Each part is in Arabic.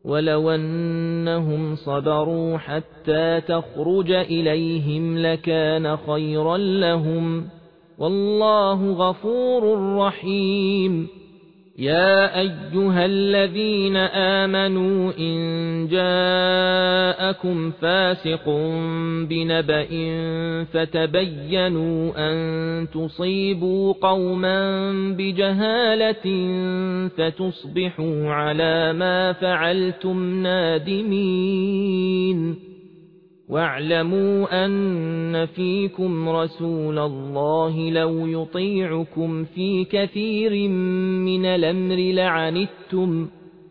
ولو أنهم صبروا حتى تخرج إليهم لكان خيرا لهم والله غفور رحيم. يا أيها الذين آمنوا إن جاءكم فاسق بنبأ فتبينوا أن تصيبوا قوما بجهالة فتصبحوا على ما فعلتم نادمين. واعلموا أن فيكم رسول الله لو يطيعكم في كثير من الأمر لعنتم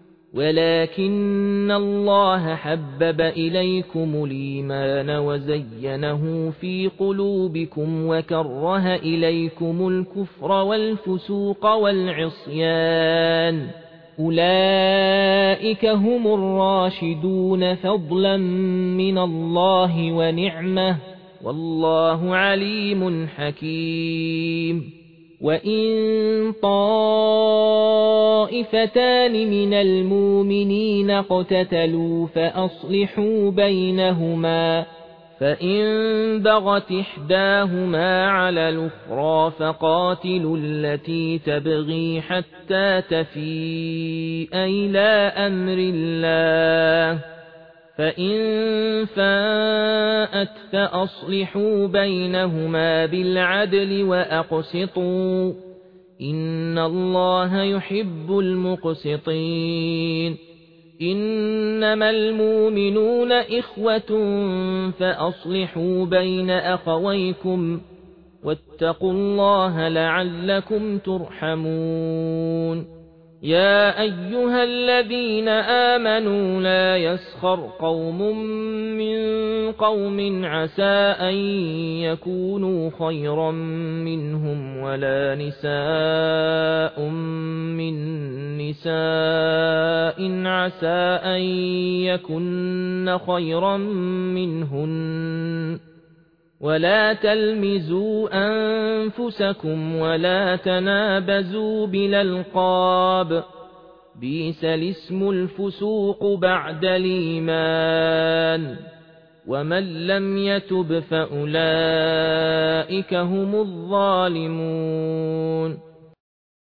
ولكن الله حبب إليكم الإيمان وزينه في قلوبكم وكره إليكم الكفر والفسوق والعصيان أولئك هم الراشدون فضلا من الله ونعمة والله عليم حكيم. وإن طائفتان من المؤمنين اقتتلوا فأصلحوا بينهما فإن بغت إحداهما على الأخرى فقاتلوا التي تبغي حتى تفيء إلى أمر الله فإن فاءت فأصلحوا بينهما بالعدل وأقسطوا إن الله يحب المقسطين. إنما المؤمنون إخوة فأصلحوا بين أخويكم واتقوا الله لعلكم ترحمون. يا أيها الذين آمنوا لا يسخر قوم من قوم عسى أن يكونوا خيرا منهم ولا نساء من نساء عسى أن يكن خيرا منهن ولا تلمزوا أنفسكم ولا تنابزوا بالألقاب بئس الاسم الفسوق بعد الإيمان ومن لم يتب فأولئك هم الظالمون.